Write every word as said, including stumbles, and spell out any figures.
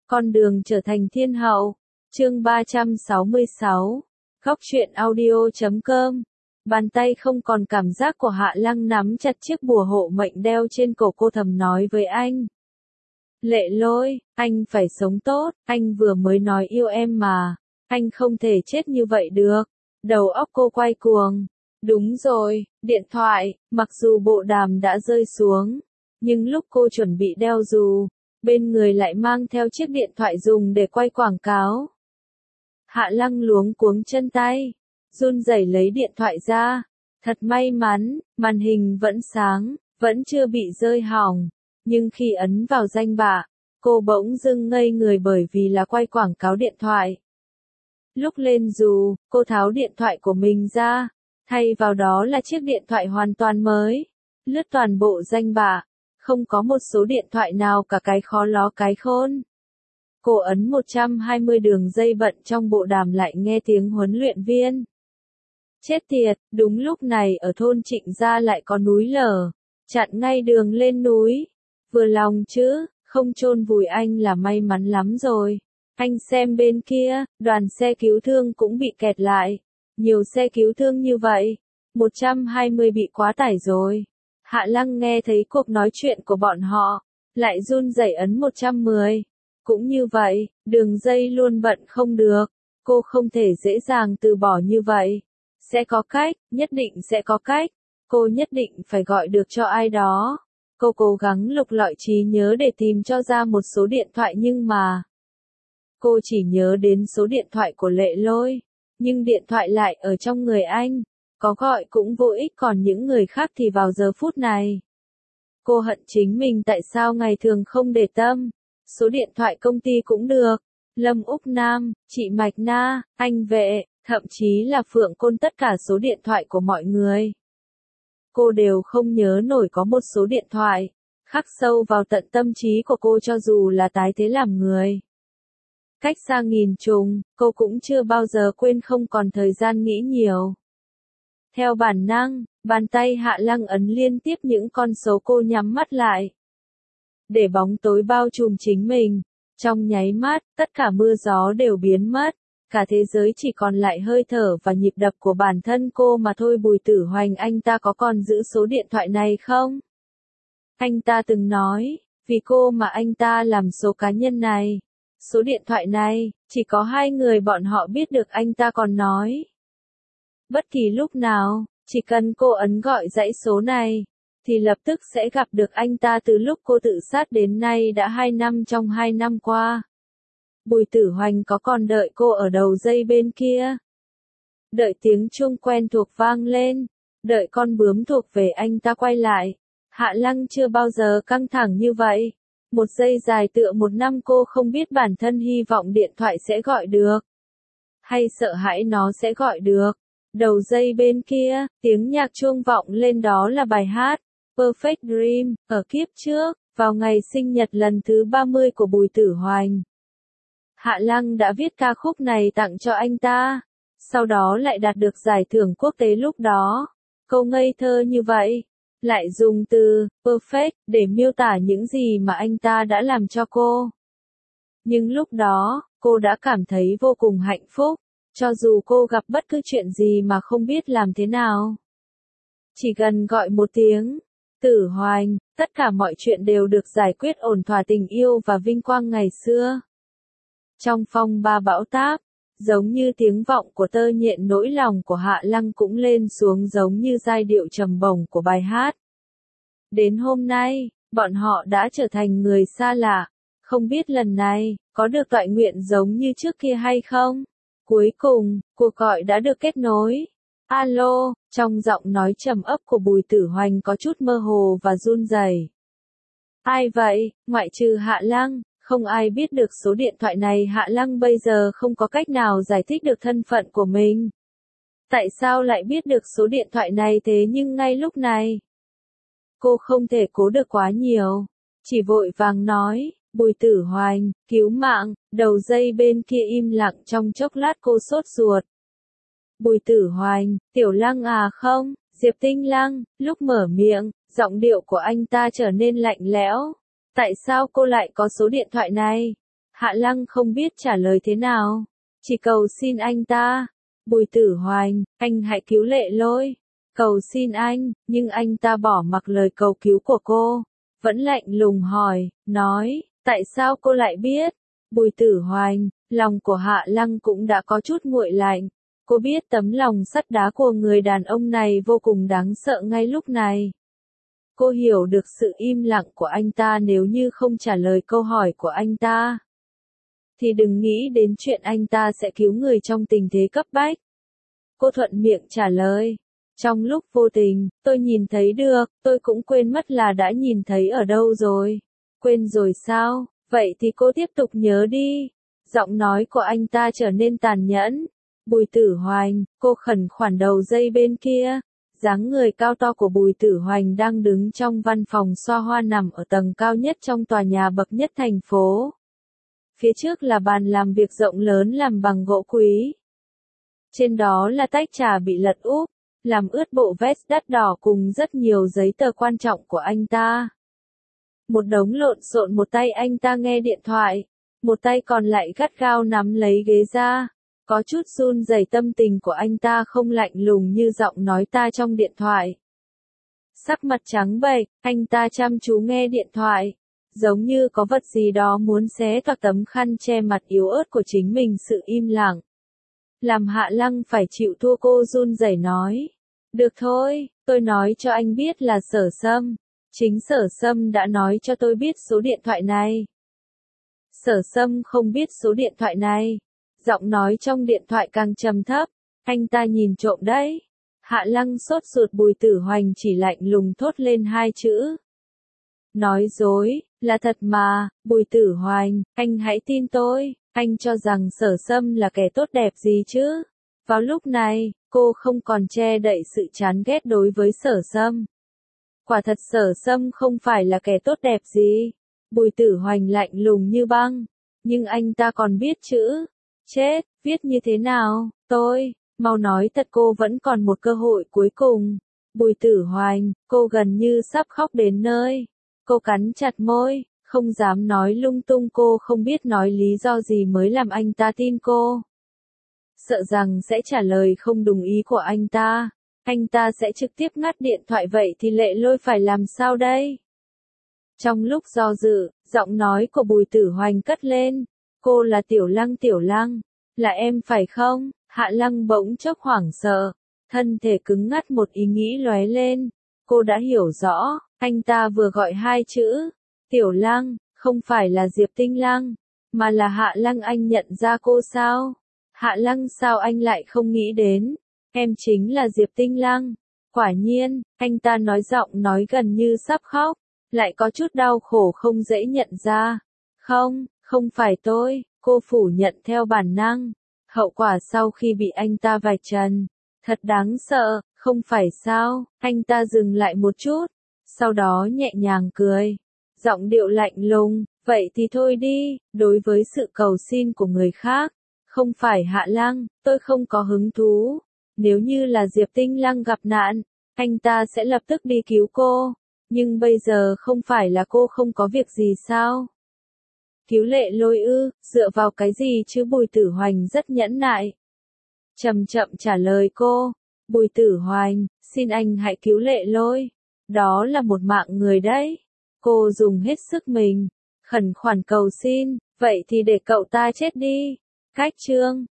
Con đường trở thành thiên hậu. Chương ba trăm sáu mươi sáu. Góc truyện audio chấm com. Bàn tay không còn cảm giác của Hạ Lăng nắm chặt chiếc bùa hộ mệnh đeo trên cổ, cô thầm nói với anh. Lệ Lôi, anh phải sống tốt, anh vừa mới nói yêu em mà. Anh không thể chết như vậy được. Đầu óc cô quay cuồng. Đúng rồi, điện thoại, mặc dù bộ đàm đã rơi xuống. Nhưng lúc cô chuẩn bị đeo dù, bên người lại mang theo chiếc điện thoại dùng để quay quảng cáo. Hạ Lăng luống cuống chân tay, run rẩy lấy điện thoại ra. Thật may mắn, màn hình vẫn sáng, vẫn chưa bị rơi hỏng. Nhưng khi ấn vào danh bạ, cô bỗng dưng ngây người bởi vì là quay quảng cáo điện thoại. Lúc lên dù, cô tháo điện thoại của mình ra, thay vào đó là chiếc điện thoại hoàn toàn mới. Lướt toàn bộ danh bạ, không có một số điện thoại nào cả cái khó ló cái khôn. Cô ấn một trăm hai mươi đường dây bận trong bộ đàm lại nghe tiếng huấn luyện viên. Chết tiệt, đúng lúc này ở thôn Trịnh Gia lại có núi lở, chặn ngay đường lên núi. Vừa lòng chứ, không chôn vùi anh là may mắn lắm rồi. Anh xem bên kia, đoàn xe cứu thương cũng bị kẹt lại. Nhiều xe cứu thương như vậy, một trăm hai mươi bị quá tải rồi. Hạ Lăng nghe thấy cuộc nói chuyện của bọn họ, lại run rẩy ấn một trăm mười. Cũng như vậy, đường dây luôn bận không được. Cô không thể dễ dàng từ bỏ như vậy. Sẽ có cách, nhất định sẽ có cách. Cô nhất định phải gọi được cho ai đó. Cô cố gắng lục lọi trí nhớ để tìm cho ra một số điện thoại nhưng mà cô chỉ nhớ đến số điện thoại của Lệ Lôi, nhưng điện thoại lại ở trong người anh, có gọi cũng vô ích, còn những người khác thì vào giờ phút này. Cô hận chính mình tại sao ngày thường không để tâm, số điện thoại công ty cũng được, Lâm Úc Nam, chị Mạch Na, anh Vệ, thậm chí là Phượng Côn, tất cả số điện thoại của mọi người. Cô đều không nhớ nổi, có một số điện thoại khắc sâu vào tận tâm trí của cô cho dù là tái thế làm người. Cách xa nghìn trùng, cô cũng chưa bao giờ quên, không còn thời gian nghĩ nhiều. Theo bản năng, bàn tay Hạ Lăng ấn liên tiếp những con số, cô nhắm mắt lại. Để bóng tối bao trùm chính mình. Trong nháy mắt, tất cả mưa gió đều biến mất. Cả thế giới chỉ còn lại hơi thở và nhịp đập của bản thân cô mà thôi. Bùi Tử Hoành, anh ta có còn giữ số điện thoại này không? Anh ta từng nói, vì cô mà anh ta làm số cá nhân này. Số điện thoại này, chỉ có hai người bọn họ biết được. Anh ta còn nói, bất kỳ lúc nào, chỉ cần cô ấn gọi dãy số này, thì lập tức sẽ gặp được anh ta. Từ lúc cô tự sát đến nay đã hai năm, trong hai năm qua, Bùi Tử Hoành có còn đợi cô ở đầu dây bên kia. Đợi tiếng chuông quen thuộc vang lên, đợi con bướm thuộc về anh ta quay lại. Hạ Lăng chưa bao giờ căng thẳng như vậy. Một giây dài tựa một năm, cô không biết bản thân hy vọng điện thoại sẽ gọi được, hay sợ hãi nó sẽ gọi được. Đầu dây bên kia, tiếng nhạc chuông vọng lên, đó là bài hát Perfect Dream, ở kiếp trước, vào ngày sinh nhật lần thứ ba mươi của Bùi Tử Hoành. Hạ Lăng đã viết ca khúc này tặng cho anh ta, sau đó lại đạt được giải thưởng quốc tế. Lúc đó, câu ngây thơ như vậy, lại dùng từ perfect để miêu tả những gì mà anh ta đã làm cho cô. Nhưng lúc đó, cô đã cảm thấy vô cùng hạnh phúc, cho dù cô gặp bất cứ chuyện gì mà không biết làm thế nào. Chỉ cần gọi một tiếng Tử Hoành, tất cả mọi chuyện đều được giải quyết ổn thỏa. Tình yêu và vinh quang ngày xưa, trong phong ba bão táp, giống như tiếng vọng của tơ nhện. Nỗi lòng của Hạ Lăng cũng lên xuống giống như giai điệu trầm bổng của bài hát. Đến hôm nay, bọn họ đã trở thành người xa lạ. Không biết lần này, có được toại nguyện giống như trước kia hay không? Cuối cùng, cuộc gọi đã được kết nối. Alo, trong giọng nói trầm ấp của Bùi Tử Hoành có chút mơ hồ và run rẩy. Ai vậy? Ngoại trừ Hạ Lăng, không ai biết được số điện thoại này. Hạ Lăng bây giờ không có cách nào giải thích được thân phận của mình. Tại sao lại biết được số điện thoại này thế nhưng ngay lúc này? Cô không thể cố được quá nhiều, chỉ vội vàng nói, Bùi Tử Hoành, cứu mạng. Đầu dây bên kia im lặng trong chốc lát, cô sốt ruột. Bùi Tử Hoành, Tiểu Lăng à? Không, Diệp Tinh Lăng. Lúc mở miệng, giọng điệu của anh ta trở nên lạnh lẽo. Tại sao cô lại có số điện thoại này? Hạ Lăng không biết trả lời thế nào. Chỉ cầu xin anh ta. Bùi Tử Hoành, anh hãy cứu Lệ Lôi. Cầu xin anh, nhưng anh ta bỏ mặc lời cầu cứu của cô. Vẫn lạnh lùng hỏi, nói, tại sao cô lại biết? Bùi Tử Hoành, lòng của Hạ Lăng cũng đã có chút nguội lạnh. Cô biết tấm lòng sắt đá của người đàn ông này vô cùng đáng sợ ngay lúc này. Cô hiểu được sự im lặng của anh ta nếu như không trả lời câu hỏi của anh ta. Thì đừng nghĩ đến chuyện anh ta sẽ cứu người trong tình thế cấp bách. Cô thuận miệng trả lời. Trong lúc vô tình, tôi nhìn thấy được, tôi cũng quên mất là đã nhìn thấy ở đâu rồi. Quên rồi sao? Vậy thì cô tiếp tục nhớ đi. Giọng nói của anh ta trở nên tàn nhẫn. Bùi Tử Hoành, cô khẩn khoản đầu dây bên kia. Dáng người cao to của Bùi Tử Hoành đang đứng trong văn phòng xoa hoa nằm ở tầng cao nhất trong tòa nhà bậc nhất thành phố. Phía trước là bàn làm việc rộng lớn làm bằng gỗ quý. Trên đó là tách trà bị lật úp, làm ướt bộ vest đắt đỏ cùng rất nhiều giấy tờ quan trọng của anh ta. Một đống lộn xộn, một tay anh ta nghe điện thoại, một tay còn lại gắt gao nắm lấy ghế ra. Có chút run rẩy, tâm tình của anh ta không lạnh lùng như giọng nói ta trong điện thoại. Sắc mặt trắng bệch, anh ta chăm chú nghe điện thoại, giống như có vật gì đó muốn xé toạc tấm khăn che mặt yếu ớt của chính mình. Sự im lặng làm Hạ Lăng phải chịu thua. Cô run rẩy nói, được thôi, tôi nói cho anh biết là Sở Sâm. Chính Sở Sâm đã nói cho tôi biết số điện thoại này. Sở Sâm không biết số điện thoại này. Giọng nói trong điện thoại càng trầm thấp, anh ta nhìn trộm đấy. Hạ Lăng sốt ruột. Bùi Tử Hoành chỉ lạnh lùng thốt lên hai chữ. Nói dối, là thật mà. Bùi Tử Hoành, anh hãy tin tôi, anh cho rằng Sở Sâm là kẻ tốt đẹp gì chứ? Vào lúc này, cô không còn che đậy sự chán ghét đối với Sở Sâm. Quả thật Sở Sâm không phải là kẻ tốt đẹp gì. Bùi Tử Hoành lạnh lùng như băng, nhưng anh ta còn biết chữ. Chết, viết như thế nào? Tôi, mau nói thật. Cô vẫn còn một cơ hội cuối cùng. Bùi Tử Hoành, cô gần như sắp khóc đến nơi. Cô cắn chặt môi, không dám nói lung tung. Cô không biết nói lý do gì mới làm anh ta tin cô. Sợ rằng sẽ trả lời không đúng ý của anh ta. Anh ta sẽ trực tiếp ngắt điện thoại. Vậy thì Lệ Lôi phải làm sao đây? Trong lúc do dự, giọng nói của Bùi Tử Hoành cất lên. Cô là Tiểu Lăng. Tiểu Lăng, là em phải không? Hạ Lăng bỗng chốc hoảng sợ, thân thể cứng ngắt. Một ý nghĩ lóe lên. Cô đã hiểu rõ, anh ta vừa gọi hai chữ Tiểu Lăng, không phải là Diệp Tinh Lăng, mà là Hạ Lăng. Anh nhận ra cô sao? Hạ Lăng, sao anh lại không nghĩ đến? Em chính là Diệp Tinh Lăng. Quả nhiên, anh ta nói, giọng nói gần như sắp khóc, lại có chút đau khổ không dễ nhận ra. Không, không phải tôi, cô phủ nhận theo bản năng. Hậu quả sau khi bị anh ta vạch trần, thật đáng sợ, không phải sao? Anh ta dừng lại một chút, sau đó nhẹ nhàng cười, giọng điệu lạnh lùng, vậy thì thôi đi. Đối với sự cầu xin của người khác, không phải Hạ Lăng, tôi không có hứng thú. Nếu như là Diệp Tinh Lăng gặp nạn, anh ta sẽ lập tức đi cứu cô. Nhưng bây giờ không phải là cô không có việc gì sao? Cứu Lệ Lôi ư? Dựa vào cái gì chứ? Bùi Tử Hoành rất nhẫn nại, chậm chậm trả lời cô. Bùi Tử Hoành, xin anh hãy cứu Lệ Lôi. Đó là một mạng người đấy. Cô dùng hết sức mình, khẩn khoản cầu xin. Vậy thì để cậu ta chết đi. Cách chương